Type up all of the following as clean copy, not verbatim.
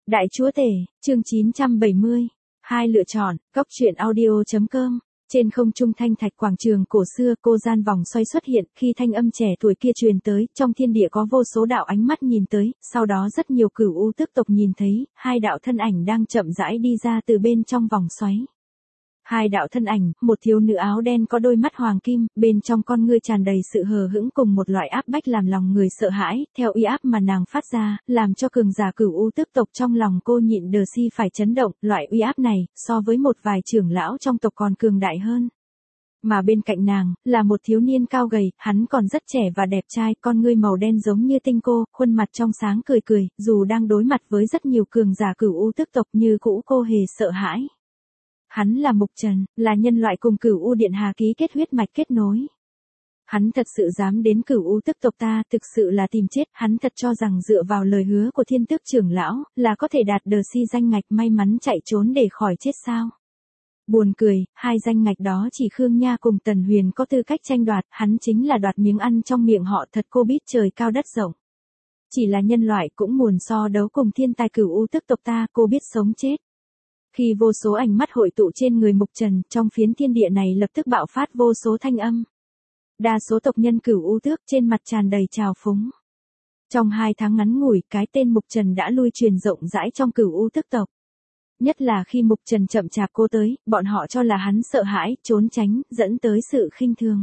Đại Chúa Tể, chương 970. Hai lựa chọn, góc truyện audio.com. Trên không trung thanh thạch quảng trường cổ xưa, cô gian vòng xoay xuất hiện, khi thanh âm trẻ tuổi kia truyền tới, trong thiên địa có vô số đạo ánh mắt nhìn tới, sau đó rất nhiều cửu u tước tộc nhìn thấy, hai đạo thân ảnh đang chậm rãi đi ra từ bên trong vòng xoáy. Hai đạo thân ảnh, một thiếu nữ áo đen có đôi mắt hoàng kim, bên trong con ngươi tràn đầy sự hờ hững cùng một loại áp bách làm lòng người sợ hãi, theo uy áp mà nàng phát ra, làm cho cường giả cửu u tước tộc trong lòng cô nhịn đờ si phải chấn động, loại uy áp này, so với một vài trưởng lão trong tộc còn cường đại hơn. Mà bên cạnh nàng, là một thiếu niên cao gầy, hắn còn rất trẻ và đẹp trai, con ngươi màu đen giống như tinh cô, khuôn mặt trong sáng cười cười, dù đang đối mặt với rất nhiều cường giả cửu u tước tộc như cũ cô hề sợ hãi. Hắn là Mục Trần, là nhân loại cùng cửu u điện hà ký kết huyết mạch kết nối. Hắn thật sự dám đến cửu u tước tộc ta, thực sự là tìm chết, hắn thật cho rằng dựa vào lời hứa của thiên tước trưởng lão, là có thể đạt đờ si danh ngạch may mắn chạy trốn để khỏi chết sao. Buồn cười, hai danh ngạch đó chỉ Khương Nha cùng Tần Huyền có tư cách tranh đoạt, hắn chính là đoạt miếng ăn trong miệng họ, thật cô biết trời cao đất rộng. Chỉ là nhân loại cũng muốn so đấu cùng thiên tài cửu u tước tộc ta, cô biết sống chết. Khi vô số ánh mắt hội tụ trên người Mục Trần, trong phiến thiên địa này lập tức bạo phát vô số thanh âm. Đa số tộc nhân cửu u tước trên mặt tràn đầy trào phúng. Trong 2 tháng ngắn ngủi, cái tên Mục Trần đã lui truyền rộng rãi trong cửu u tước tộc. Nhất là khi Mục Trần chậm chạp cô tới, bọn họ cho là hắn sợ hãi, trốn tránh, dẫn tới sự khinh thường.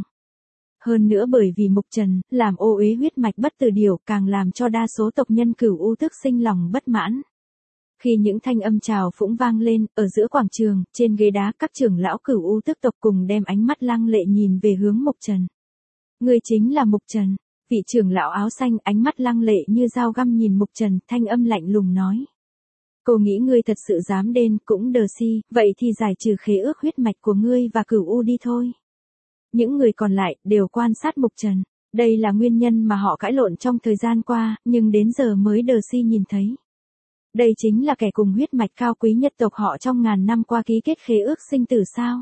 Hơn nữa bởi vì Mục Trần, làm ô uế huyết mạch bất tử điều, càng làm cho đa số tộc nhân cửu u tước sinh lòng bất mãn. Khi những thanh âm trào phúng vang lên, ở giữa quảng trường, trên ghế đá, các trưởng lão cửu u tước tộc cùng đem ánh mắt lăng lệ nhìn về hướng Mục Trần. Người chính là Mục Trần. Vị trưởng lão áo xanh ánh mắt lăng lệ như dao găm nhìn Mục Trần, thanh âm lạnh lùng nói. Cô nghĩ ngươi thật sự dám đến, cũng đờ si, vậy thì giải trừ khế ước huyết mạch của ngươi và cửu u đi thôi. Những người còn lại, đều quan sát Mục Trần. Đây là nguyên nhân mà họ cãi lộn trong thời gian qua, nhưng đến giờ mới đờ si nhìn thấy. Đây chính là kẻ cùng huyết mạch cao quý nhất tộc họ trong ngàn năm qua ký kết khế ước sinh tử sao.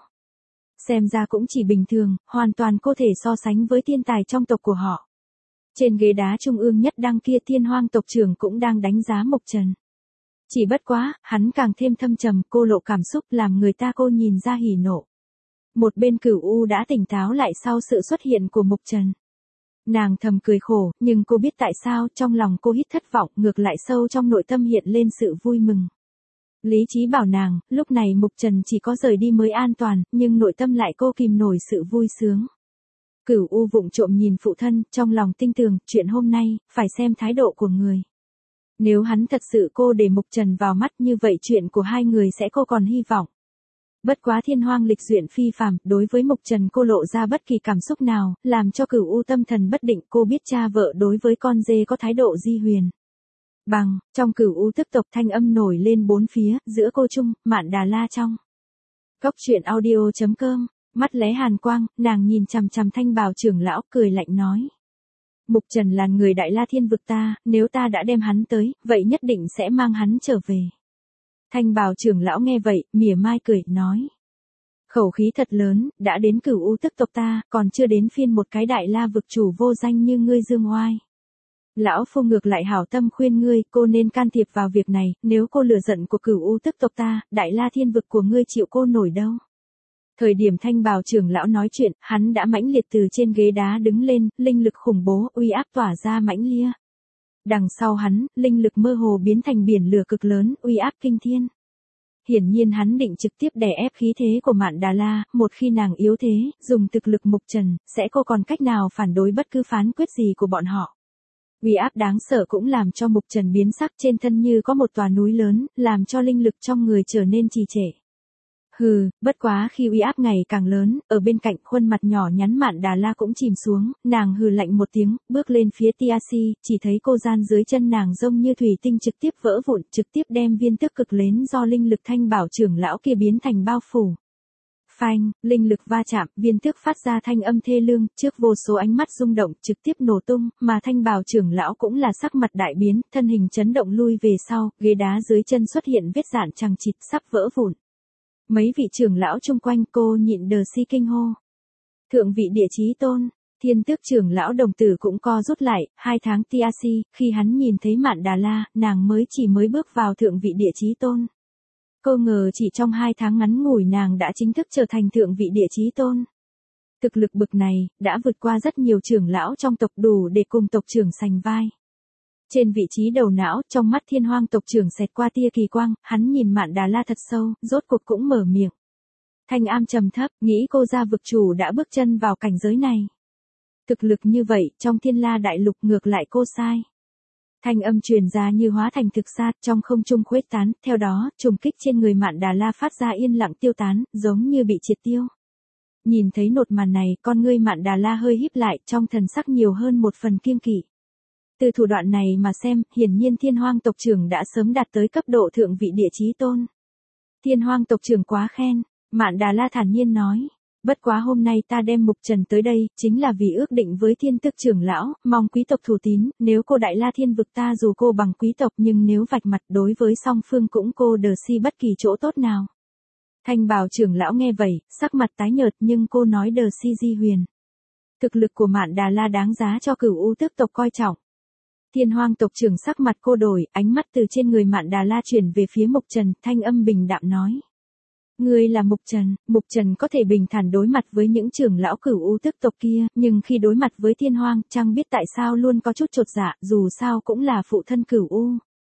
Xem ra cũng chỉ bình thường, hoàn toàn có thể so sánh với thiên tài trong tộc của họ. Trên ghế đá trung ương nhất đăng kia Thiên Hoang tộc trưởng cũng đang đánh giá Mục Trần. Chỉ bất quá, hắn càng thêm thâm trầm, cô lộ cảm xúc làm người ta cô nhìn ra hỉ nộ. Một bên cửu u đã tỉnh táo lại sau sự xuất hiện của Mục Trần. Nàng thầm cười khổ, nhưng cô biết tại sao, trong lòng cô hít thất vọng, ngược lại sâu trong nội tâm hiện lên sự vui mừng. Lý trí bảo nàng, lúc này Mục Trần chỉ có rời đi mới an toàn, nhưng nội tâm lại cô kìm nổi sự vui sướng. Cửu u vụng trộm nhìn phụ thân, trong lòng tinh tường, chuyện hôm nay, phải xem thái độ của người. Nếu hắn thật sự cô để Mục Trần vào mắt như vậy chuyện của hai người sẽ cô còn hy vọng. Bất quá Thiên Hoang lịch duyện phi phàm, đối với Mục Trần cô lộ ra bất kỳ cảm xúc nào, làm cho cửu u tâm thần bất định, cô biết cha vợ đối với con dê có thái độ di huyền. Bằng, trong cửu u tức tộc thanh âm nổi lên bốn phía, giữa cô Trung, Mạn Đà La trong. Góc truyện audio.com, mắt lé hàn quang, nàng nhìn chằm chằm Thanh Bào trưởng lão, cười lạnh nói. Mục Trần là người Đại La Thiên vực ta, nếu ta đã đem hắn tới, vậy nhất định sẽ mang hắn trở về. Thanh Bào trưởng lão nghe vậy, mỉa mai cười, nói. Khẩu khí thật lớn, đã đến cửu u tức tộc ta, còn chưa đến phiên một cái Đại La vực chủ vô danh như ngươi dương oai. Lão phu ngược lại hảo tâm khuyên ngươi, cô nên can thiệp vào việc này, nếu cô lừa giận của cửu u tức tộc ta, Đại La Thiên vực của ngươi chịu cô nổi đâu. Thời điểm Thanh Bào trưởng lão nói chuyện, hắn đã mãnh liệt từ trên ghế đá đứng lên, linh lực khủng bố, uy áp tỏa ra mãnh lia. Đằng sau hắn, linh lực mơ hồ biến thành biển lửa cực lớn, uy áp kinh thiên. Hiển nhiên hắn định trực tiếp đè ép khí thế của Mạn Đà La, một khi nàng yếu thế, dùng thực lực Mục Trần, sẽ cô còn cách nào phản đối bất cứ phán quyết gì của bọn họ. Uy áp đáng sợ cũng làm cho Mục Trần biến sắc, trên thân như có một tòa núi lớn, làm cho linh lực trong người trở nên trì trệ. Hừ, bất quá khi uy áp ngày càng lớn, ở bên cạnh khuôn mặt nhỏ nhắn Mạn Đà La cũng chìm xuống, nàng hừ lạnh một tiếng, bước lên phía Tiasi, chỉ thấy cô gian dưới chân nàng rông như thủy tinh trực tiếp vỡ vụn, trực tiếp đem viên tức cực lớn do linh lực Thanh Bảo trưởng lão kia biến thành bao phủ. Phanh, linh lực va chạm, viên tước phát ra thanh âm thê lương, trước vô số ánh mắt rung động, trực tiếp nổ tung, mà Thanh Bào trưởng lão cũng là sắc mặt đại biến, thân hình chấn động lui về sau, ghế đá dưới chân xuất hiện vết rạn chằng chịt, sắp vỡ vụn. Mấy vị trưởng lão chung quanh cô nhịn đờ si kinh hô. Thượng vị địa chí tôn, Thiên tước trưởng lão đồng tử cũng co rút lại, 2 tháng TRC, khi hắn nhìn thấy Mạn Đà La, nàng mới bước vào thượng vị địa chí tôn. Cô ngờ chỉ trong 2 tháng ngắn ngủi nàng đã chính thức trở thành thượng vị địa chí tôn. Thực lực bực này, đã vượt qua rất nhiều trưởng lão trong tộc đủ để cùng tộc trưởng sánh vai. Trên vị trí đầu não, trong mắt Thiên Hoang tộc trưởng xẹt qua tia kỳ quang, hắn nhìn Mạn Đà La thật sâu, rốt cuộc cũng mở miệng. Thanh âm trầm thấp, nghĩ cô gia vực chủ đã bước chân vào cảnh giới này. Thực lực như vậy, trong Thiên La đại lục ngược lại cô sai. Thanh âm truyền ra như hóa thành thực sát, trong không trung khuếch tán, theo đó, trùng kích trên người Mạn Đà La phát ra yên lặng tiêu tán, giống như bị triệt tiêu. Nhìn thấy nột màn này, con ngươi Mạn Đà La hơi híp lại, trong thần sắc nhiều hơn một phần kiêng kỵ. Từ thủ đoạn này mà xem, hiển nhiên Thiên Hoang tộc trưởng đã sớm đạt tới cấp độ thượng vị địa chí tôn. Thiên Hoang tộc trưởng quá khen, Mạn Đà La thản nhiên nói. Bất quá hôm nay ta đem Mục Trần tới đây, chính là vì ước định với Thiên tước trưởng lão, mong quý tộc thủ tín, nếu cô Đại La Thiên vực ta dù cô bằng quý tộc nhưng nếu vạch mặt đối với song phương cũng cô đờ si bất kỳ chỗ tốt nào. Thanh bào trưởng lão nghe vậy, sắc mặt tái nhợt nhưng cô nói đờ si di huyền. Thực lực của Mạn Đà La đáng giá cho Cửu U tước tộc coi trọng. Thiên Hoang tộc trưởng sắc mặt cô đổi, ánh mắt từ trên người Mạn Đà La chuyển về phía Mục Trần, thanh âm bình đạm nói. Ngươi là Mục Trần có thể bình thản đối mặt với những trưởng lão Cửu U tước tộc kia, nhưng khi đối mặt với Thiên Hoang, chẳng biết tại sao luôn có chút chột dạ, dù sao cũng là phụ thân Cửu U.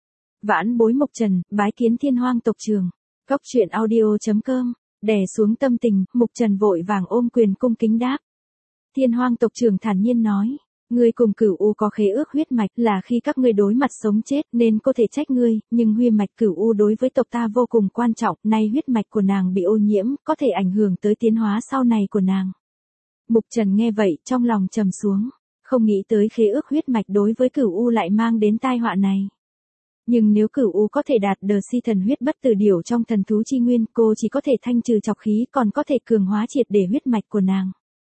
Vãn bối Mục Trần, bái kiến Thiên Hoang tộc trưởng. Cóc truyện audio.com, đè xuống tâm tình, Mục Trần vội vàng ôm quyền cung kính đáp. Thiên Hoang tộc trưởng thản nhiên nói. Ngươi cùng Cửu U có khế ước huyết mạch là khi các ngươi đối mặt sống chết nên có thể trách ngươi, nhưng huyết mạch Cửu U đối với tộc ta vô cùng quan trọng, nay huyết mạch của nàng bị ô nhiễm, có thể ảnh hưởng tới tiến hóa sau này của nàng. Mục Trần nghe vậy, trong lòng trầm xuống, không nghĩ tới khế ước huyết mạch đối với Cửu U lại mang đến tai họa này. Nhưng nếu Cửu U có thể đạt đờ si thần huyết bất tử điểu trong thần thú chi nguyên, cô chỉ có thể thanh trừ trọc khí còn có thể cường hóa triệt để huyết mạch của nàng.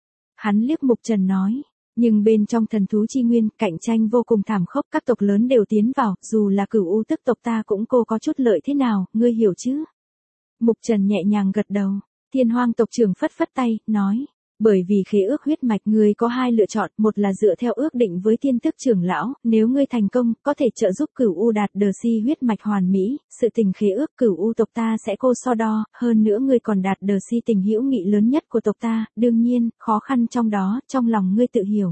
Hắn liếc Mục Trần nói. Nhưng bên trong thần thú chi nguyên, cạnh tranh vô cùng thảm khốc, các tộc lớn đều tiến vào, dù là Cửu U tước tộc ta cũng cô có chút lợi thế nào, ngươi hiểu chứ? Mục Trần nhẹ nhàng gật đầu, Thiên Hoang tộc trưởng phất phất tay, nói, bởi vì khế ước huyết mạch ngươi có 2 lựa chọn, một là dựa theo ước định với Thiên tước trưởng lão, nếu ngươi thành công, có thể trợ giúp Cửu U đạt đờ si huyết mạch hoàn mỹ, sự tình khế ước Cửu U tộc ta sẽ cô so đo, hơn nữa ngươi còn đạt đờ si tình hữu nghị lớn nhất của tộc ta, đương nhiên, khó khăn trong đó, trong lòng ngươi tự hiểu.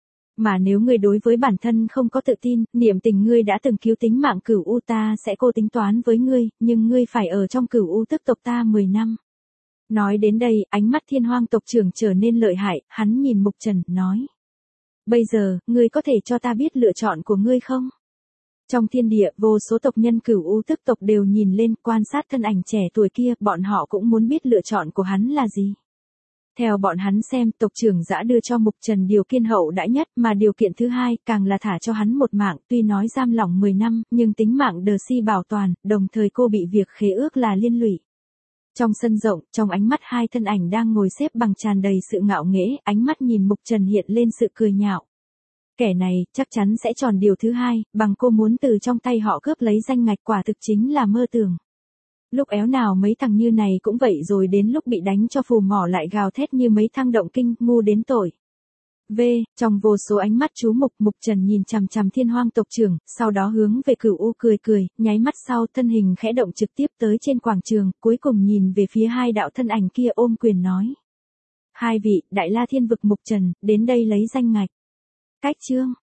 Mà nếu ngươi đối với bản thân không có tự tin, niệm tình ngươi đã từng cứu tính mạng Cửu U ta sẽ cô tính toán với ngươi, nhưng ngươi phải ở trong Cửu U tước tộc ta 10 năm. Nói đến đây, ánh mắt Thiên Hoang tộc trưởng trở nên lợi hại, hắn nhìn Mục Trần, nói. Bây giờ, ngươi có thể cho ta biết lựa chọn của ngươi không? Trong thiên địa, vô số tộc nhân Cửu U tước tộc đều nhìn lên, quan sát thân ảnh trẻ tuổi kia, bọn họ cũng muốn biết lựa chọn của hắn là gì. Theo bọn hắn xem, tộc trưởng đã đưa cho Mục Trần điều kiện hậu đãi nhất, mà điều kiện thứ hai, càng là thả cho hắn một mạng, tuy nói giam lỏng 10 năm, nhưng tính mạng đờ si bảo toàn, đồng thời cô bị việc khế ước là liên lụy. Trong sân rộng, trong ánh mắt 2 thân ảnh đang ngồi xếp bằng tràn đầy sự ngạo nghễ, ánh mắt nhìn Mục Trần hiện lên sự cười nhạo. Kẻ này, chắc chắn sẽ chọn điều thứ hai, bằng cô muốn từ trong tay họ cướp lấy danh ngạch quả thực chính là mơ tưởng. Lúc éo nào mấy thằng như này cũng vậy rồi đến lúc bị đánh cho phù mỏ lại gào thét như mấy thằng động kinh, ngu đến tội. Trong vô số ánh mắt chú Mục, Mục Trần nhìn chằm chằm Thiên Hoang tộc trưởng, sau đó hướng về Cửu U cười, nháy mắt sau thân hình khẽ động trực tiếp tới trên quảng trường, cuối cùng nhìn về phía 2 đạo thân ảnh kia ôm quyền nói. 2 vị, Đại La Thiên vực Mục Trần, đến đây lấy danh ngạch. Cách chương.